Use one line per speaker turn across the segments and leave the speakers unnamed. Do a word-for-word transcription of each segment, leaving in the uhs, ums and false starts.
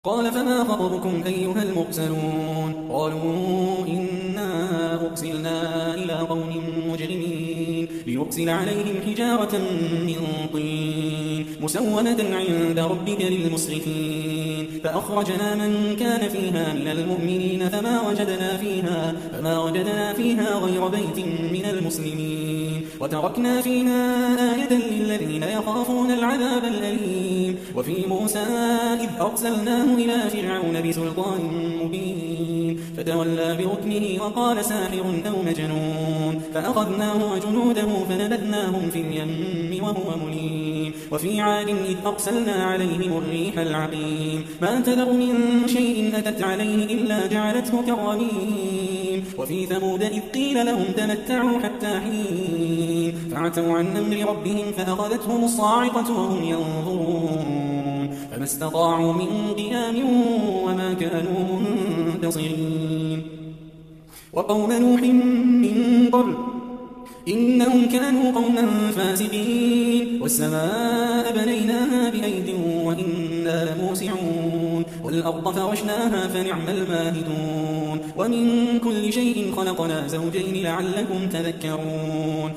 قال فما خطبكم أيها المرسلون قالوا إنا أرسلنا إلى قوم مجرمين ليرسل عليهم حجارة من طين مسومة عند ربك للمسرفين فأخرجنا من كان فيها من المؤمنين فما وجدنا فيها, فما وجدنا فيها غير بيت من المسلمين وتركنا فيها آية للذين يخافون العذاب الأليم وفي موسى إذ أرسلناه إلى فرعون بسلطان مبين فتولى بركنه وقال ساحر أو مجنون فأخذناه وجنوده فنبذناهم في اليم وهو مليم وفي عاد إذ أرسلنا عليهم الريح العقيم ما تذر من شيء أتت عليه إلا جعلته كالرميم وفي ثمود إذ قيل لهم تمتعوا حتى حين فعتوا عن أمر ربهم فأخذتهم الصاعقة وهم ينظرون فما استطاعوا من قيام وما كانوا منتصرين وقوم نوح من قبل إنهم كانوا قوما فاسقين والسماء بنيناها بأيد وإنا لموسعون والأرض فرشناها فنعم الماهدون ومن كل شيء خلقنا زوجين لعلكم تذكرون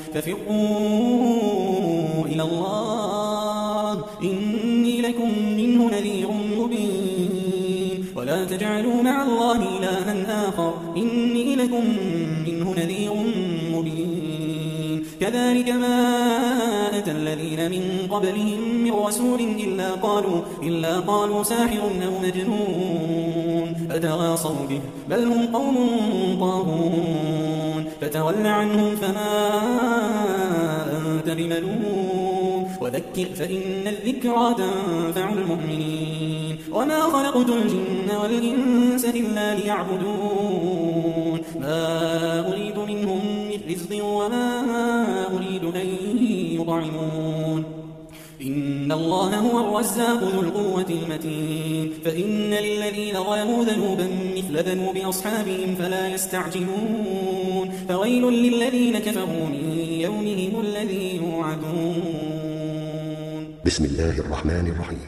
ففروا إلى الله إني لكم منه نذير مبين ولا تجعلوا مع الله إلها آخر إني لكم منه نذير مبين كذلك ما أتى الذين من قبلهم من رسول إلا قالوا, إلا قالوا ساحر أو مجنون أتواصوا به بل هم قوم طاغون فتول عنهم فما أنت بملوم وذكر فإن الذكرى تنفع المؤمنين وما خلقت الجن والإنس إلا ليعبدون ما أريد منهم من رزق وما أريد أن يطعمون إن الله هو الرزاق ذو القوة المتين فإن للذين ظلموا ذنوبا مثل ذنوب أصحابهم فلا يستعجلون فويل للذين كفروا من يومهم الذي يوعدون
بسم الله الرحمن الرحيم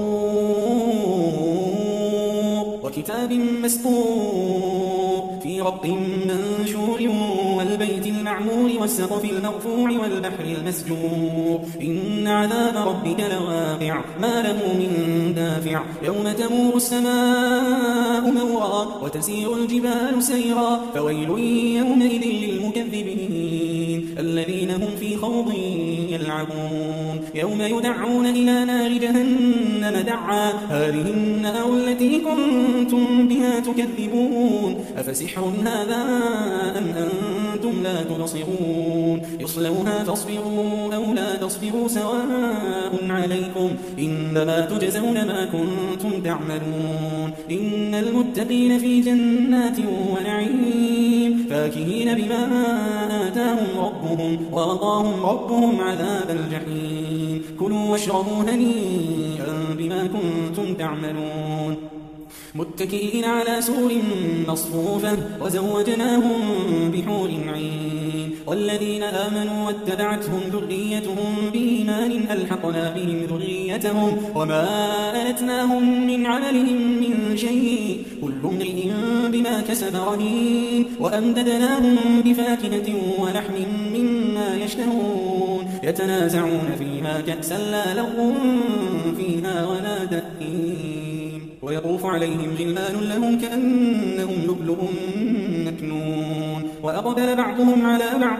والطور وكتاب مسطور في رق منشور والبيت المعمور والسقف المرفوع والبحر المسجور إن عذاب ربك لواقع ما له من دافع يوم تمور السماء مورا وتسير الجبال سيرا فويل يومئذ للمكذبين الذين هم في خوض يلعبون يوم يدعون إلى نار جهنم دعا هذه النار التي كنتم بها تكذبون أفسحر هذا أم أنتم لا تبصرون يصلوها فاصبروا أو لا تصبروا سواء عليكم إنما تجزون ما كنتم تعملون إن المتقين في جنات ونعيم فاكهين بما آتاهم ربهم ووقاهم ربهم عذاب الجحيم كلوا واشربوا هنيئا بما كنتم تعملون متكئين على سور مصفوفة وزوجناهم بحور عين والذين آمنوا واتبعتهم ذريتهم بإيمان ألحقنا بهم ذريتهم وما ألتناهم من عملهم من شيء كل امرئ بما كسب رهين وأمددناهم بفاكهة ولحم مما يشتهون يتنازعون فيها كأسا لا لغو فيها ولا تأثيم ويطوف عليهم غلمان لهم كأنهم لؤلؤ مكنون وأقبل بعضهم على بعض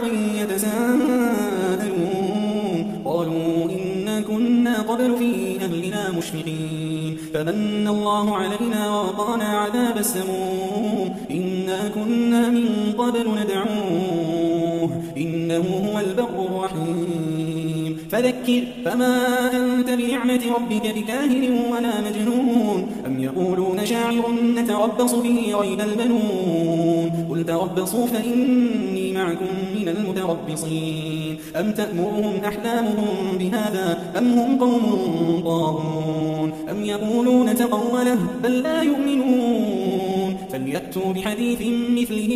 يتساءلون قالوا إنا كنا قبل في أهلنا مشفقين فمن الله علينا ووقانا عذاب السموم إنا كنا من قبل ندعوه إنه هو البر الرحيم فذكر فما أنت بنعمة ربك بكاهن ولا مجنون أم يقولون شاعر نتربص به ريب المنون قل تربصوا فإني معكم من المتربصين أم تأمرهم أحلامهم بهذا أم هم قوم طاغون أم يقولون تقوله بل لا يؤمنون فليأتوا بحديث مثله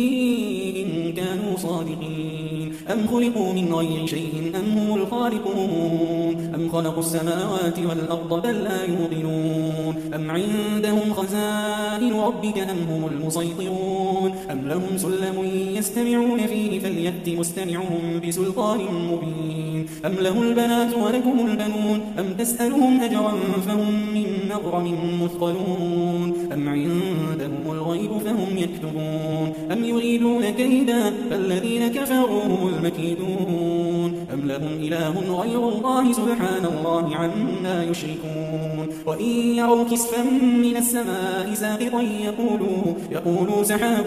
إن كانوا صادقين أم خلقوا من غير شيء أم هم الخالقون أم خلقوا السماوات والأرض بل لا يوقنون أم عندهم خزائن ربك أم هم المسيطرون أم لهم سلم يستمعون فيه فليأت مستمعهم بسلطان مبين أم له البنات ولكم البنون أم تسألهم أجرا فهم من مغرم مثقلون أم عندهم الغيب فهم يكتبون أم يريدون كيدا فالذين كفروا هم المكيدون أم لهم إله غير الله سبحان الله عما يشركون وإن يروا كسفا من السماء ساقطا يقولوا, يقولوا سحاب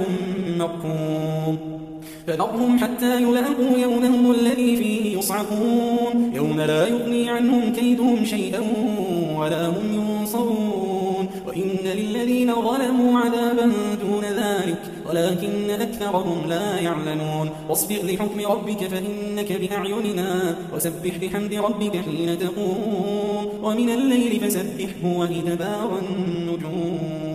مركوم فذرهم حتى يلاقوا يومهم الذي فيه يصعقون يوم لا يغني عنهم كيدهم شيئا ولا هم ينصرون وإن للذين ظلموا عذابا دون ذلك ولكن أكثرهم لا يعلمون واصبر لحكم ربك فإنك بأعيننا وسبح بحمد ربك حين تقوم ومن الليل فسبحه وإدبار النجوم.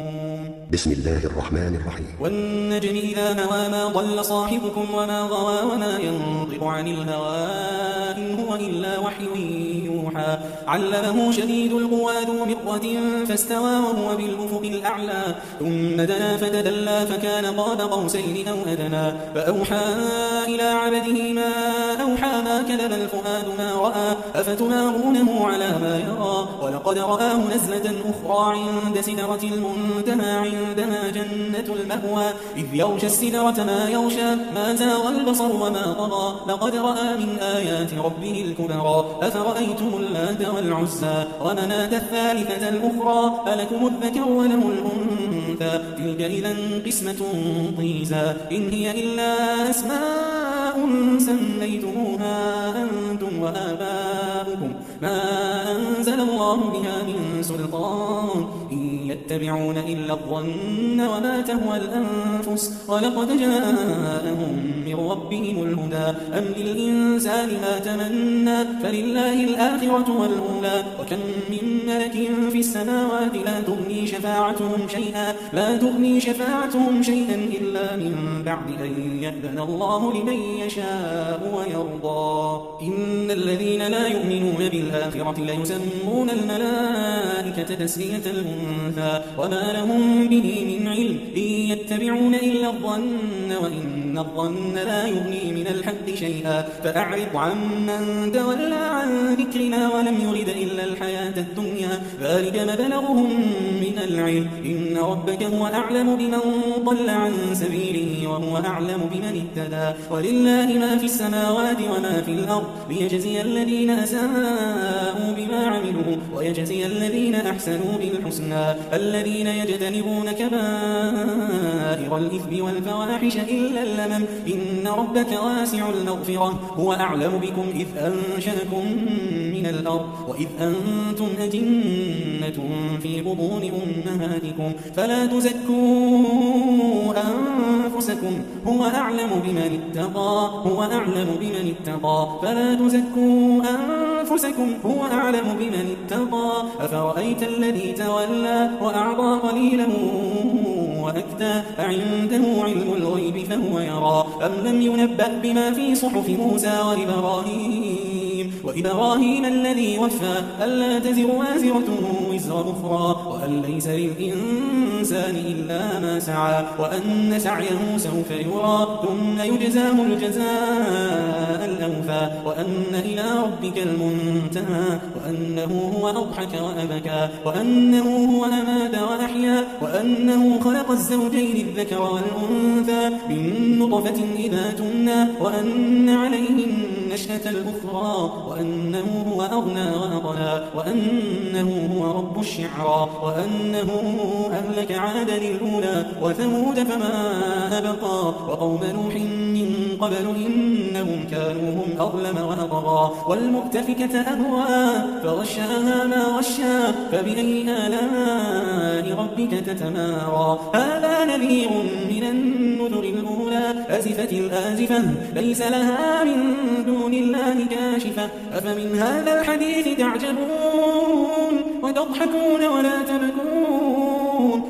بسم الله الرحمن الرحيم.
والنجم إذا هوى ما ضل صاحبكم وما غوى وما ينطق عن الهوى إن هو إلا وحي يوحى علمه شديد القوى ذو مرة فاستوى وهو بالأفق الأعلى ثم دنا فتدلى فكان قاب قوسين أو أدنى فأوحى إلى عبده ما أوحى ما كذب الفؤاد ما رأى أفتمارونه على ما يرى ولقد رآه نزلة أخرى عند سدرة المنتهى عندها جنة المأوى إذ يغشى السدرة ما يغشى ما زاغ البصر وما طغى لقد رأى من آيات ربه الكبرى أفرأيتم اللات والعزى ومناة الثالثة الأخرى ألكم الذكر وله الأنثى تلك إذا قسمة ضيزى إن هي إلا أسماء سميتموها أنتم وآباؤكم ما أنزل الله بها من سلطان إن يتبعون إلا الظن وما تهوى الأنفس ولقد جاءهم من ربهم الهدى أم للإنسان ما تمنى فلله الآخرة والأولى وكم من ملك في السماوات لا تغني شفاعتهم شيئا لا تغني شفاعتهم شيئا إلا من بعد أن يأذن الله لمن يشاء ويرضى إن الذين لا يؤمنون بالآخرة ليسمون الملائكة تسمية الأنثى وما لهم به من علم إن يتبعون إلا الظن وإن الظن لا يغني من الحق شيئا فأعرض عمن تولى عن ذكرنا ولم يرد إلا الحياة الدنيا ذلك مبلغهم من العلم إن ربك هو أعلم بمن ضل عن سبيله وهو أعلم بمن اهتدى ولله ما في السماوات وما في الأرض ليجزي الذين أساءوا بما عملوا ويجزي الذين أحسنوا بالحسنى الذين يجتنبون كبائر الإثم والفواحش إلا اللمم إن ربك واسع المغفرة هو أعلم بكم إذ أنشأكم من الأرض وإذ أنتم أجنة في بطون أمهاتكم فلا تزكوا أنفسكم هو أعلم بمن اتقى هو أعلم بمن اتقى فلا تزكوا أنفسكم هو أعلم بمن اتقى أفرأيت الذي تولى وأعطى قليلا وأكدى أعنده علم الغيب فهو يرى أم لم ينبأ بما في صحف موسى وإبراهيم وإبراهيم الذي وفى ألا تزر وازرة وزر أخرى وأن ليس للإنسان إلا ما سعى وأن سعيه سوف يرى ثم يجزاه الجزاء الأوفى وأن إلى ربك المنتهى وأنه هو أضحك وأبكى وأنه هو أمات وأحيا وأنه خلق الزوجين الذكر والأنثى من نطفة إذا تمنى وأن عليه النشأة الأخرى وأنه هو أغنى وأقنى وأنه هو رب الشعرى وأنه أهلك عادا الأولى وثمود فما أبقى وقوم نوح من قبل إنهم كانوا هم أظلم وأطغى والمؤتفكة أهوى فغشاها ما غشا فبأي آلاء ربك تتمارى هذا نذير من النذر الأولى أزفت الآزفة ليس لها من دون الله كاشفة أفمن هذا الحديث تعجبون وتضحكون ولا تبكون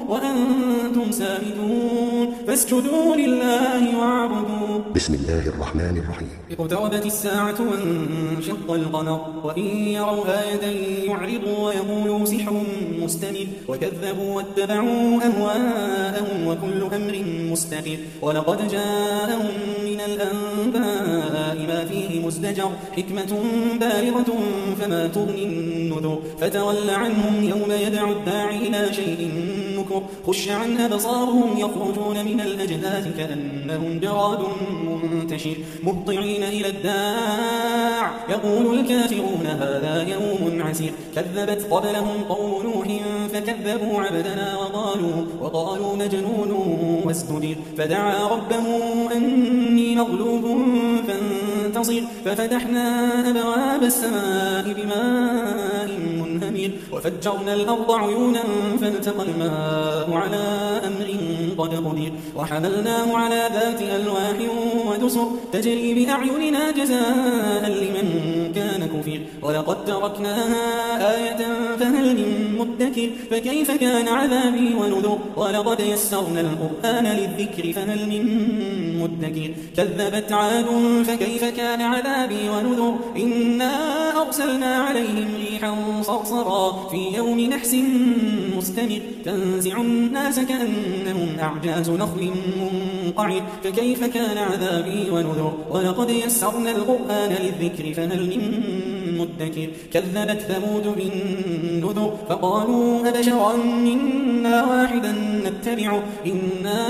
وأنتم سامدون فاسجدوا لله واعبدوا.
بسم الله الرحمن الرحيم.
اقتربت الساعة وانشق القمر وإن يروا آية يعرضوا ويقولوا سحر مستمر وكذبوا واتبعوا أهواءهم وكل أمر مستقر ولقد جاءهم من الأنباء ما فيه مزدجر حكمة بالغة فما تغني النذر فتول عنهم يوم يدعو الداعي إلى شيء نكر خش عن أبصارهم يخرجون من الأجداث كأنهم جراد منتشر مهطعين إلى الداع يقول الكافرون هذا يوم عسير كذبت قبلهم قوم نوح فكذبوا عبدنا وقالوا, وقالوا مجنون وازدجر فدعا ربه أني مغلوب فانتصر ففتحنا أبواب السماء بماء منهمر وفجرنا الأرض عيونا فالتقى الماء على أمر قد قدر وحملناه على ذات ألواح ودسر تجري بأعيننا جزاء لمن كان كفر ولقد تركناها آية فهل من مدكر فكيف كان عذابي ونذر ولقد يسرنا القرآن للذكر فهل من مدكر كذبت عاد فكيف كان عذابي ونذر إنا أرسلنا عليهم ريحا صرصرا في يوم نحس مستمر تنزع الناس كأنهم أعجاز نخل منقعر فكيف كان عذابي ونذر ولقد يسرنا القرآن للذكر فهل من مدكر كذبت ثمود بالنذر فقالوا أبشرا منا واحدا نتبعه إنا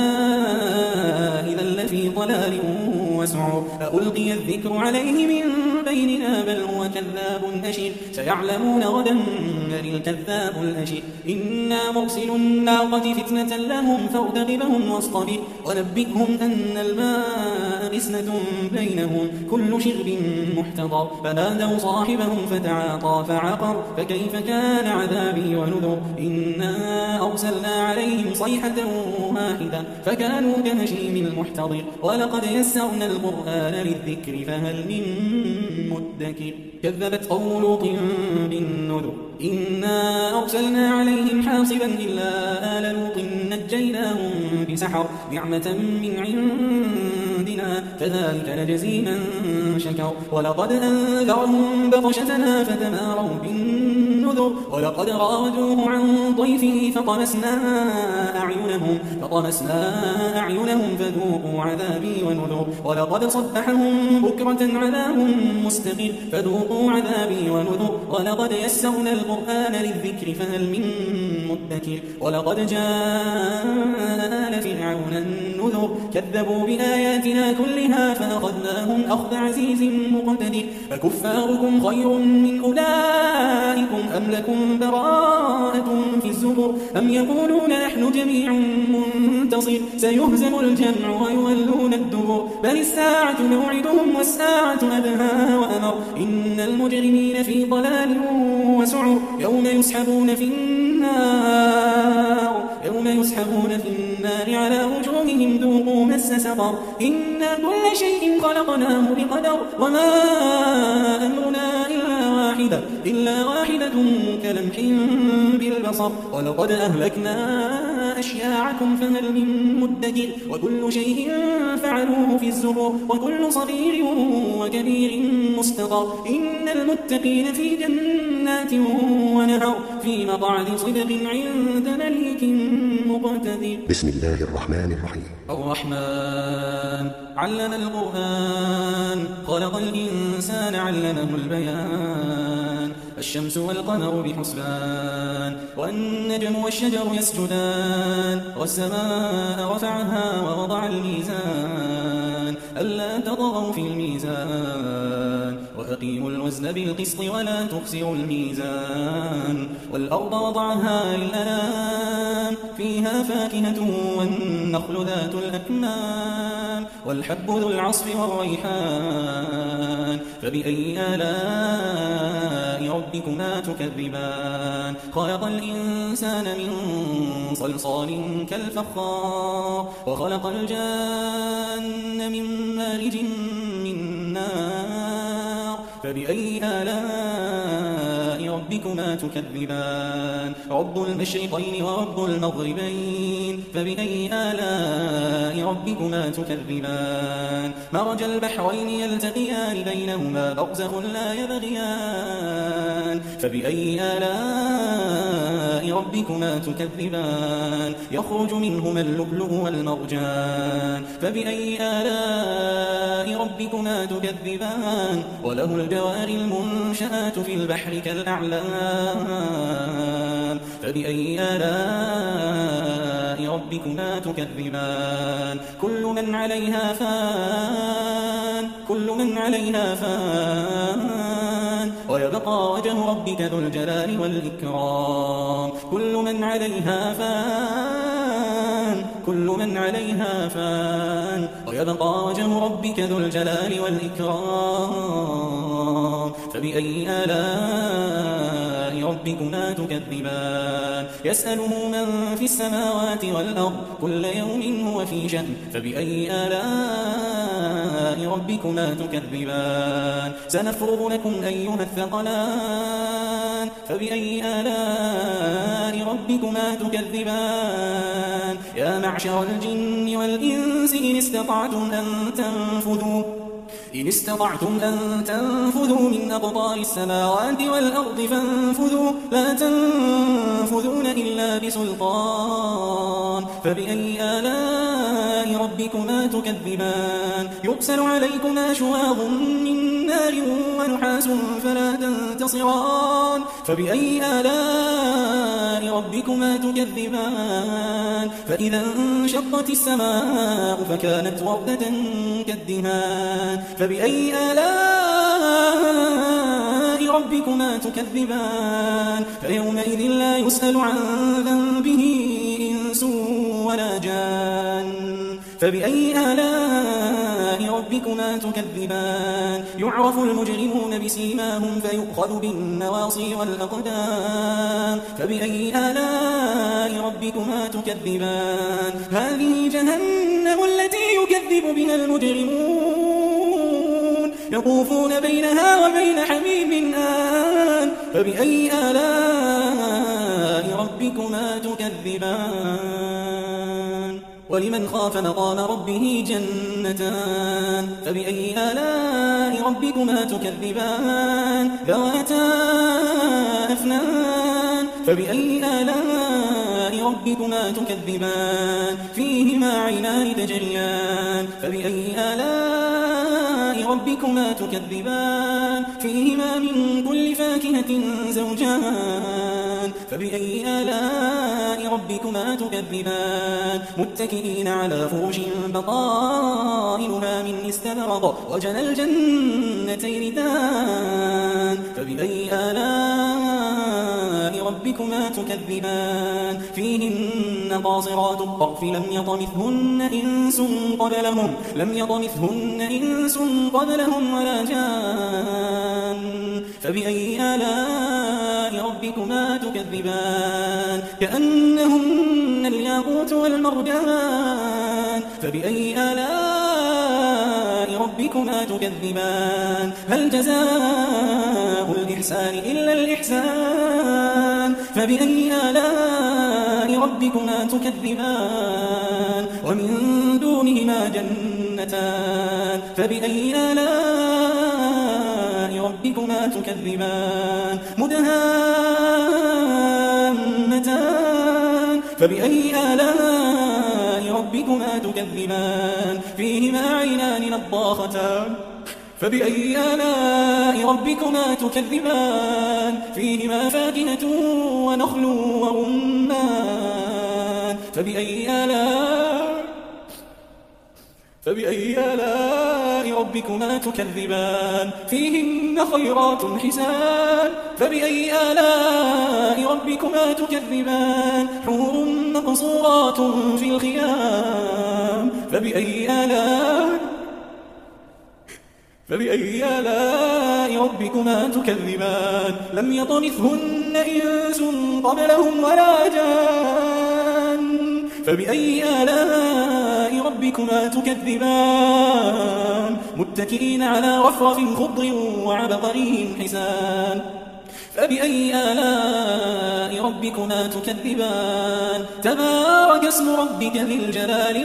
إذا لفي ضلال وسعر فألقي الذكر عليه من بيننا بل هو كذاب أشر سيعلمون غدا من الكذاب الأشر إنا مرسل الناقة فتنة لهم فارتقبهم واصطبر ونبئهم أن الماء قسمة بينهم كل شرب محتضر فنادوا صاحبهم فتعاطى فعقر فكيف كان عذابي ونذر إنا أرسلنا عليهم صيحة واحدة فكانوا كهشيم المحتضر ولقد يسرنا القرآن للذكر فهل من مدكر كذبت قوم لوط بالنذر إنا أرسلنا عليهم حاصبا إلا آل لوط نجيناهم بسحر نعمة من عندنا كذلك نجزي من شكر ولقد أنذرهم بطشتنا فتماروا بالنذر ولقد راودوه عن ضيفه فطمسنا أعينهم فطمسنا أعينهم فذوقوا عذابي ونذر ولقد صبحهم بكرة عذاب مستقر فذوقوا عذابي ونذر ولقد يسرنا القرآن للذكر فهل من مدكر ولقد جاء آل فرعون النذر كذبوا بآياتنا كلها فأخذناهم أخذ عزيز مقتدر فكفاركم خير من أولئكم أم لكم براءة في الزبر أم يقولون نحن جميع منتصر سيهزم الجمع ويولون الدبر بل الساعة موعدهم والساعة أدهى وأمر إن المجرمين في ضلال وسعر يوم يسحبون في النار يوم يسحبون في النار على وجوههم ذوقوا مس سقر إنا كل شيء خلقناه بقدر وما أمرنا إلا واحدة إلا واحدة كلمح بالبصر ولقد أهلكنا أشياعكم فهل من مدكر وكل شيء فعلوه في الزبر وكل صغير وكبير مستقر إن المتقين في جنات ونهر في مقعد صدق عند مليك مقتدر.
بسم الله الرحمن الرحيم.
الرحمن علم القرآن خلق الإنسان علمه البيان الشمس والقمر بحسبان والنجم والشجر يسجدان والسماء رفعها ووضع الميزان ألا تطغوا في الميزان وأقيموا الوزن بالقسط ولا تخسروا الميزان والأرض وضعها للأنام فيها فاكهة والنخل ذات الأكمام والحب ذو العصف والريحان فبأي آلاء ربكما تكذبان خلق الإنسان من صلصال كالفخار وخلق الجان من مارج من نار فبأي آلاء ربكما تكذبان رب المشرقين ورب المغربين فبأي آلاء ربكما تكذبان مرج البحرين يلتقيان بينهما برزخ لا يبغيان فبأي آلاء ربكما تكذبان يخرج منهما اللؤلؤ والمرجان فبأي آلاء ربكما تكذبان وله الجوار المنشآت في البحر كالأعلام فبأي آلاء ربكما تكذبان كل من عليها فان كل من عليها فان ويبقى وجه ربك ذو الجلال والإكرام كل من عليها فان كل من عليها فان ويبقى وجه ربك ذو الجلال والإكرام فبأي آلاء ربكما تكذبان يسأله من في السماوات والأرض كل يوم هو في شأن فبأي آلاء ربكما تكذبان سنفرغ لكم أيها الثقلان فبأي آلاء ربكما تكذبان يا معشر الجن والإنس إن استطعتم أن تنفذوا إن استطعتم أن تنفذوا من أقطار السماوات والأرض فانفذوا لا تنفذون إلا بسلطان فبأي آلاء ربكما تكذبان يرسل عليكما شواظ من نار ونحاس فلا تنتصران فبأي آلاء ربكما تكذبان فإذا انشقت السماء فكانت وردة كالدهان فبأي آلاء ربكما تكذبان فيومئذ لا يسأل عن ذنبه إنس ولا جان فبأي آلاء ربكما تكذبان يعرف المجرمون بسيماهم فيؤخذ بالنواصي والأقدام فبأي آلاء ربكما تكذبان هذه جهنم التي يكذب بها المجرمون يطوفون بينها وبين حميم آن فبأي آلاء ربكما تكذبان ولمن خاف مقام ربه جنتان فبأي آلاء ربكما تكذبان ذواتا أفنان فبأي آلاء ربكما تكذبان فيهما عينان تجريان فبأي آلاء ربكما تكذبان فيهما من كل فاكهة زوجان فبأي آلاء ربكما تكذبان متكئين على فرش بطائنها من استبرق وجنى الجنتين دان فبأي آلاء ربكما تكذبان فيهن قاصرات الطرف لم يطمثهن إنس قبلهم لم يطمثهن إنس قبلهم ولا جان فبأي آلاء ربكما تكذبان كأنهن الياقوت والمرجان فبأي آلاء ربكما تكذبان هل جزاء الإحسان إلا الإحسان فبأي آلاء ربكما تكذبان ومن دونهما جنتان فبأي آلاء ربكما تكذبان مدهامتان فبأي آلاء ربكما تكذبان فيهما عينان نضاختان فبأي آلاء ربكما تكذبان فيهما فاكهة ونخل ورمان فبأي آلاء فبأي آلاء ربكما تكذبان فيهن خيرات حسان فبأي آلاء ربكما تكذبان حور مقصورات في الخيام فبأي آلاء فبأي آلاء ربكما تكذبان لم يطمثهن إنس قبلهم ولا جان فبأي آلاء ربكما تكذبان متكئين على رفرف خضر وعبقري حسان فبأي آلاء ربكما تكذبان تبارك اسم ربك ذي الجلال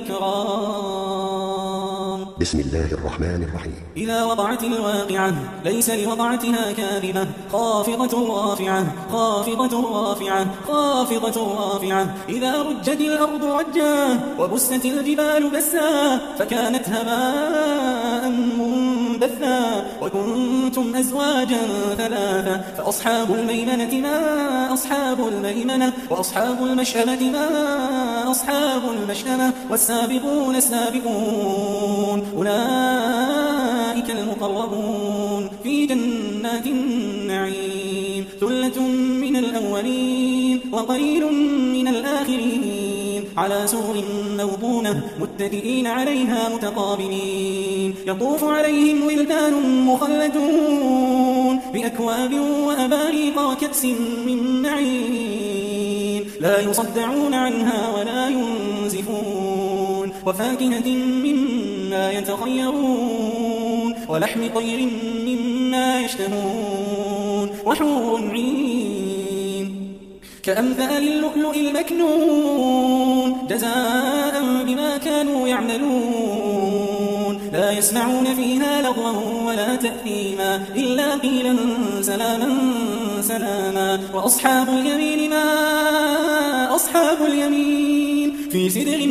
والإكرام.
بسم الله الرحمن الرحيم.
إذا وقعت الواقعة ليس لوقعتها كاذبة خافضة رافعة خافضة رافعة خافضة رافعة إذا رجت الأرض رجا وبست الجبال بسا فكانت هباء منبثا وكنتم أزواجا ثلاثا فأصحاب الميمنة ما أصحاب الميمنة وأصحاب المشأمة ما أصحاب المشأمة والسابقون السابقون أولئك المقربون في جنات النعيم ثلة من الأولين وقليل من الآخرين على سرر موضونة متكئين عليها متقابلين يطوف عليهم ولدان مخلدون بأكواب وأباريق وكأس من معين لا يصدعون عنها ولا ينزفون وفاكهة مما يتخيرون ولحم طير مما يشتهون وحور عين كأمثال اللؤلؤ المكنون جزاء بما كانوا يعملون لا يسمعون فيها لغوا ولا تأثيما إلا قيلا سلاما سلاما وأصحاب اليمين ما أصحاب اليمين في سدر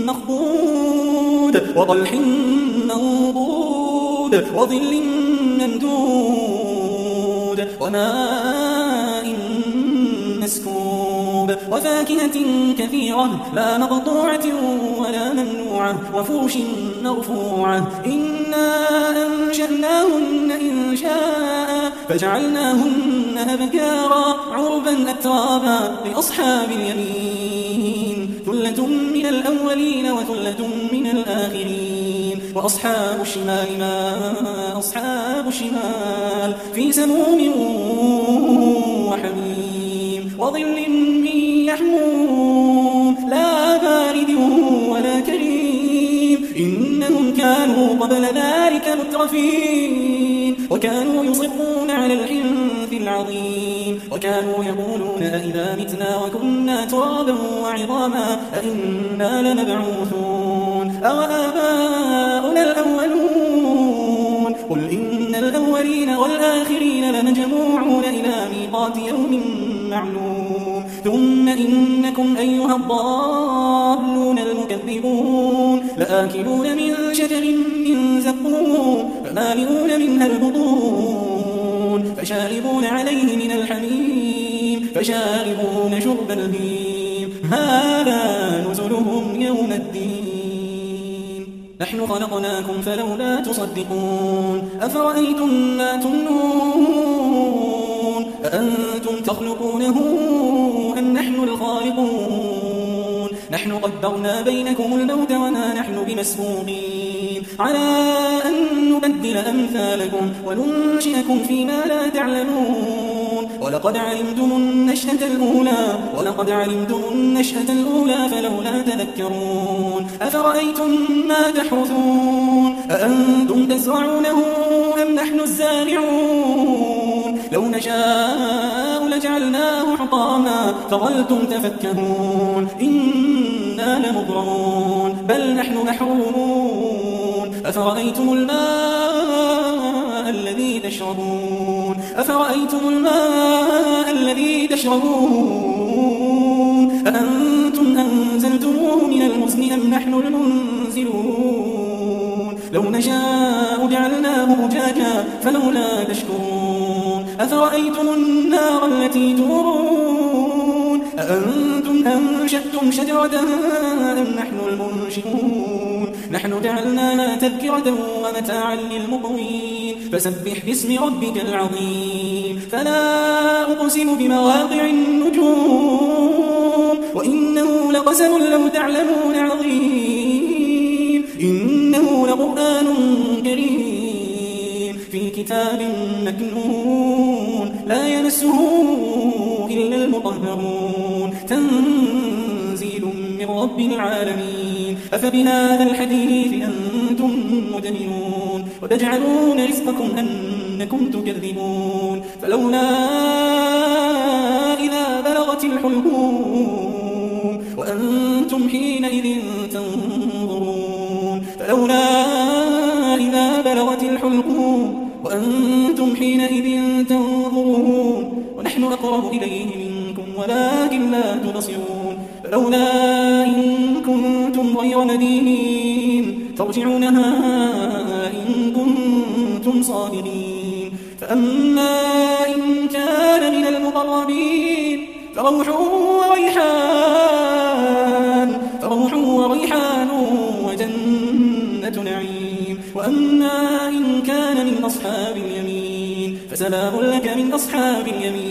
مخضود وطلح منضود وظل ممدود وماء مسكوب وفاكهة كثيرة لا مقطوعة ولا ممنوعة وفرش مرفوعة إنا أنشأناهن إنشاء فجعلناهن أبكارا عربا أترابا لأصحاب اليمين ثلة من الأولين وثلة من الآخرين وأصحاب الشمال ما أصحاب الشمال في سموم وحميم وظل من يحموم لا بارد ولا كريم إنهم كانوا قبل ذلك مترفين وكانوا يصرون على الحنث العظيم وكانوا يقولون أئذا متنا وكنا ترابا وعظاما أئنا لمبعوثون أو آباؤنا الأولون قل إن الأولين والآخرين لمجموعون إلى ميقات يوم معلوم ثم إنكم أيها الضالون المكذبون لآكلون من شجر من زقوم فمالئون منها البطون فشاربون عليه من الحميم فشاربون شرب الهيم هذا نزلهم يوم الدين نحن خلقناكم فلولا تصدقون أفرأيتم ما تمنون أأنتم تخلقونه أم نحن الخالقون نحن قدرنا بينكم الموت وما نحن بمسبوقين على أن نبدل أمثالكم وننشئكم فيما لا تعلمون ولقد علمتم النشأة الأولى ولقد علمتم النشأة الأولى فلولا تذكرون أفرأيتم ما تحرثون أأنتم تزرعونه أم نحن الزارعون لو نشاء لجعلناه حطاما فظلتم تفكهون إنا لمغرمون بل نحن محرومون أفرأيتم الماء الذي تشربون أفرأيتم الماء الذي تشربون أأنتم أنزلتموه من المزن أم نحن المنزلون لو نشاء جعلناه أجاجا فلولا تشكرون أفرأيتم النار التي تورون أأنتم أنشأتم شجرتها أم نحن المنشئون نحن جعلناها تذكرة ومتاعا للمقوين فسبح باسم ربك العظيم فلا أقسم بمواقع النجوم وإنه لقسم لو تعلمون عظيم إنه لقرآن كريم في كتاب مكنون لا يمسه إلا المطهرون تنزيل من رب العالمين. أفبهذا الحديث أنتم مدهنون وتجعلون رزقكم أنكم تكذبون. فلولا إذا بلغت الحلقوم وأنتم حينئذ تنظرون فلولا إذا بلغت الحلقوم وأنتم حينئذ تنظرون ونحن أقرب إليه منكم ولكن لا تبصرون. فلولا إن كنتم غير مدينين ترجعونها إن كنتم صادقين. فأما إن كان من المقربين فروح وريحان فروح وريحان وجنة نعيم. وأما إن كان من أصحاب اليمين فسلام لك من أصحاب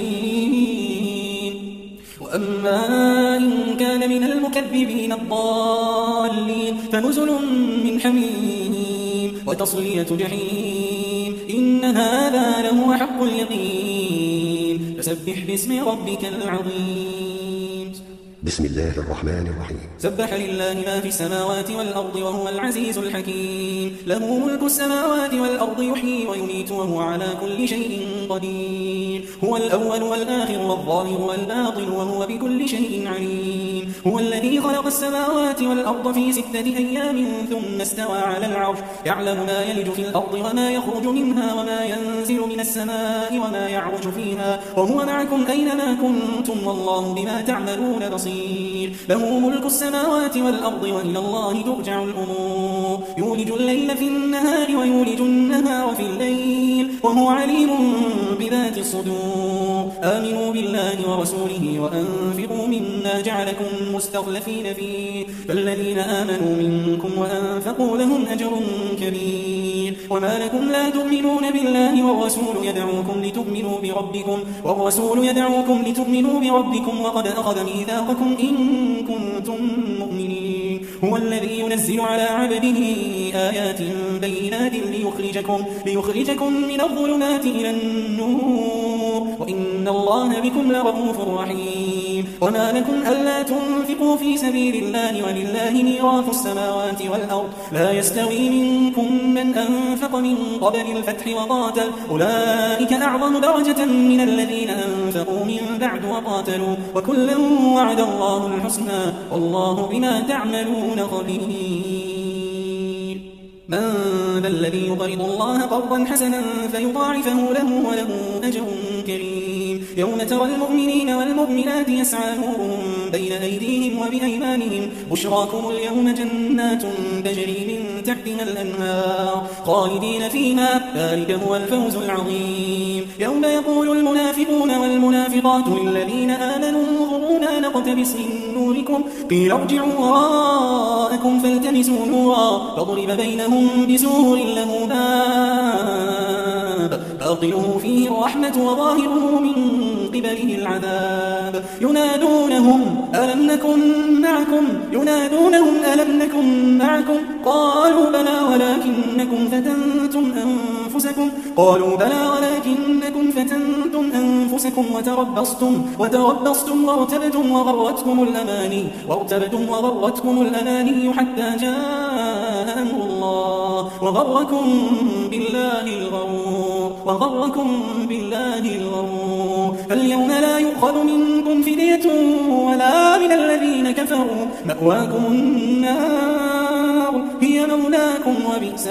اليمين. وأما إن كان من المكذبين الضالين فنزل من حميم وتصلية جحيم. إن هذا لهو حق اليقين. فسبح باسم ربك العظيم.
بسم الله الرحمن الرحيم.
سبح لله ما في السماوات والأرض وهو العزيز الحكيم. له ملك السماوات والأرض يحيي ويميت وهو على كل شيء قدير. هو الأول والآخر والظاهر والباطن وهو بكل شيء عليم. هو الذي خلق السماوات والأرض في ستة أيام ثم استوى على العرش يعلم ما يلج في الأرض وما يخرج منها وما ينزل من السماء وما يعرج فيها وهو معكم أينما كنتم والله بما تعملون بصير. له ملك السماوات والأرض وإلى الله ترجع الأمور. يولج الليل في النهار ويولج النهار في الليل وهو عليم بذات الصدور. آمنوا بالله ورسوله وأنفقوا مما جعلكم مستخلفين فيه فالذين آمنوا منكم وأنفقوا لهم أجر كبير. وما لكم لا تؤمنون بالله والرسول يدعوكم لتؤمنوا بربكم والرسول يدعوكم لتؤمنوا بربكم وقد أخذ ميثاقكم إن كنتم مؤمنين. هو الذي ينزل على عبده آيات بينات ليخرجكم, ليخرجكم من الظلمات إلى النور وإن الله بكم لرؤوف رحيم. وما لكم ألا تنفقوا في سبيل الله ولله ميراث السماوات والأرض لا يستوي منكم من أنفق من قبل الفتح وقاتل أولئك أعظم درجة من الذين أنفقوا من بعد وقاتلوا وكلا وعد الله الحسنى والله بما تعملون خبير. من ذا الذي يقرض الله قرضا حسنا فيضاعفه له وله أجر كريم. يوم ترى المؤمنين والمؤمنات يسعى نورهم بين أيديهم وبأيمانهم بشراكم اليوم جنات تجري من تحتها الأنهار خالدين فيها ذلك هو الفوز العظيم. يوم يقول المنافقون والمنافقات للذين آمنوا انظرونا نقتبس من نوركم قيل ارجعوا وراءكم فالتمسوا نورا فضرب بينهم بسور له باب باطنه فيه الرحمة وظاهره من قبله العذاب. ينادونهم ألم نكن معكم ينادونهم ألم نكن معكم قالوا بلى ولكنكم فتنتم أنفسكم قالوا بلى ولكنكم فتنتم أنفسكم وتربصتم وتربصتم وارتبتم وغرتكم الأماني وارتبتم وغرتكم الأماني حتى جاء أمر الله وغركم بالله الغرور وغركم بالله الغرور. فاليوم لا يؤخذ منكم فدية ولا من الذين كفروا مأواكم النار هي مولاكم وبئس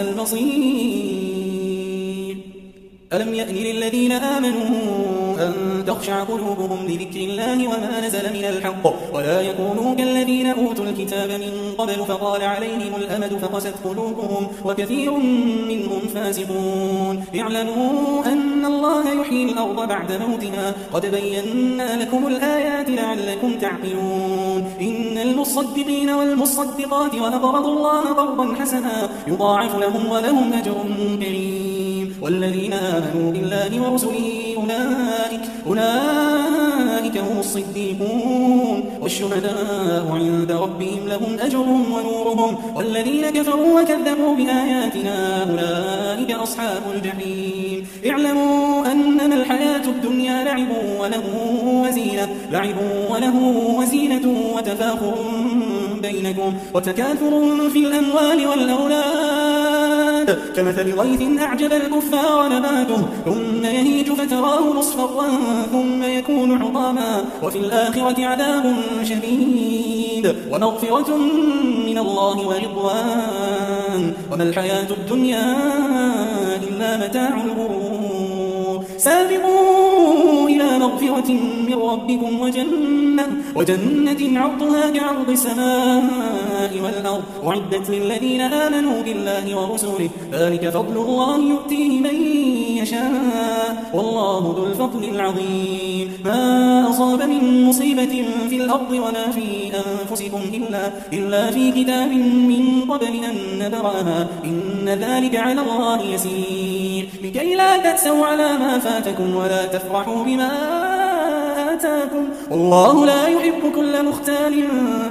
المصير. ألم يأن للذين آمنوا أن تخشع قلوبهم لذكر الله وما نزل من الحق ولا يكونوا كالذين أوتوا الكتاب من قبل فطال عليهم الأمد فقست قلوبهم وكثير منهم فاسقون. اعلموا أن الله يحيي الأرض بعد موتها قد بينا لكم الآيات لعلكم تعقلون. إن المصدقين والمصدقات وأقرضوا الله قرضا حسنا يضاعف لهم ولهم أجر كريم. والذين آمنوا بالله ورسله أولئك, أولئك هم الصديقون والشهداء عند ربهم لهم أجرهم ونورهم. والذين كفروا وكذبوا بآياتنا أولئك أصحاب الجحيم. اعلموا أنما الحياة الدنيا لعب وله وزينة لعب وله وزينة وتفاخر بينكم وتكاثر في الأموال والأولاد كمثل غيث أعجب الكفار نباته ثم يهيج فتراه مصفرا ثم يكون حطاما وفي الآخرة عذاب شديد ومغفرة من الله ورضوان وما الحياة الدنيا إلا متاع الغرور سابقوا إلى مغفرة من ربكم وجنة, وجنة عرضها كعرض السماء والأرض أعدت للذين آمنوا بالله ورسوله ذلك فضل الله يؤتيه من يشاء والله ذو الفضل العظيم ما أصاب من مصيبة في الأرض ولا في أنفسكم إلا, إلا في كتاب من قبل أن نبرأها إن ذلك على الله يسير لكي لا تأسوا على ما فاتكم ولا تفرحوا بما آتاكم والله لا يحب كل مختال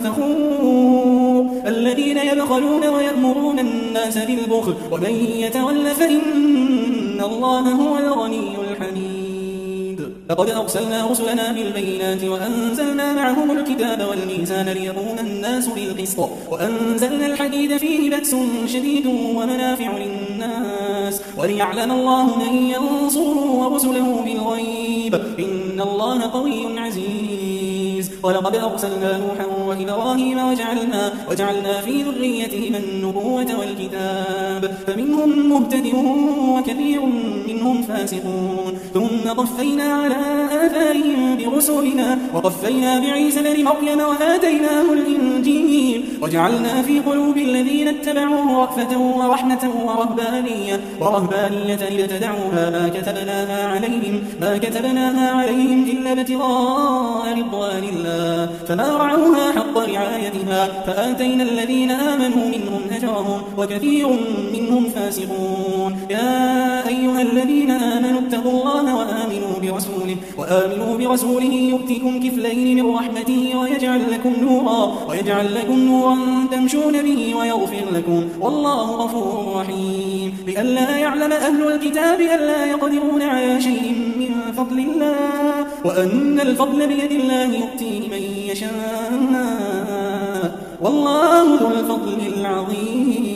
فخور الذين يبخلون ويأمرون الناس بالبخل ومن يتول فإن الله هو الغني الحميد لقد أرسلنا رسلنا بالبينات وأنزلنا معهم الكتاب والميزان ليقوم الناس بالقسط وأنزلنا الحديد فيه بأس شديد ومنافع للناس وليعلم الله من ينصره ورسله بالغيب إن الله قوي عزيز ولقد أرسلنا نوحا وإبراهيم وجعلنا, وجعلنا في ذريتهما النبوة والكتاب فمنهم مهتد وكثير منهم فاسقون ثم قفينا على آثارهم برسلنا وقفينا بعيسى بن مريم وآتيناه الإنجيل وجعلنا في قلوب الذين اتبعوه رأفة ورحمة ورهبانية ورهبانية ابتدعوها ما كتبناها عليهم ما كتبناها عليهم إلا ابتغاء رضوان الله فما رعوها حق رعايتها فآتينا الذين آمنوا منهم أجرهم وكثير منهم فاسقون يا أيها الذين آمنوا اتقوا الله وآمنوا برسوله وآمنوا برسوله يؤتكم كفلين من رحمته ويجعل لكم نورا ويجعل لكم نورا تمشون به ويغفر لكم والله غفور رحيم لئلا يعلم أهل الكتاب ألا يقدرون على شيء من فضل الله وأن الفضل بيد الله يؤتيه من يشاء والله ذو الفضل العظيم